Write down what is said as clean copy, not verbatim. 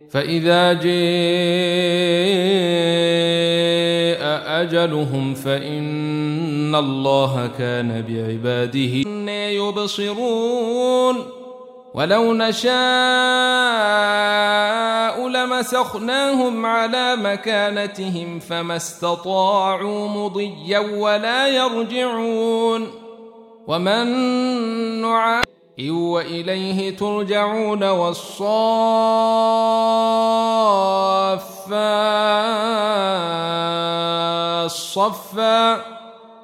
فإذا جاء أجلهم فإن الله كان بعباده يبصرون ولو نشاء لمسخناهم على مكانتهم فما استطاعوا مضيا ولا يرجعون ومن نعمره وإليه ترجعون والصافات صفا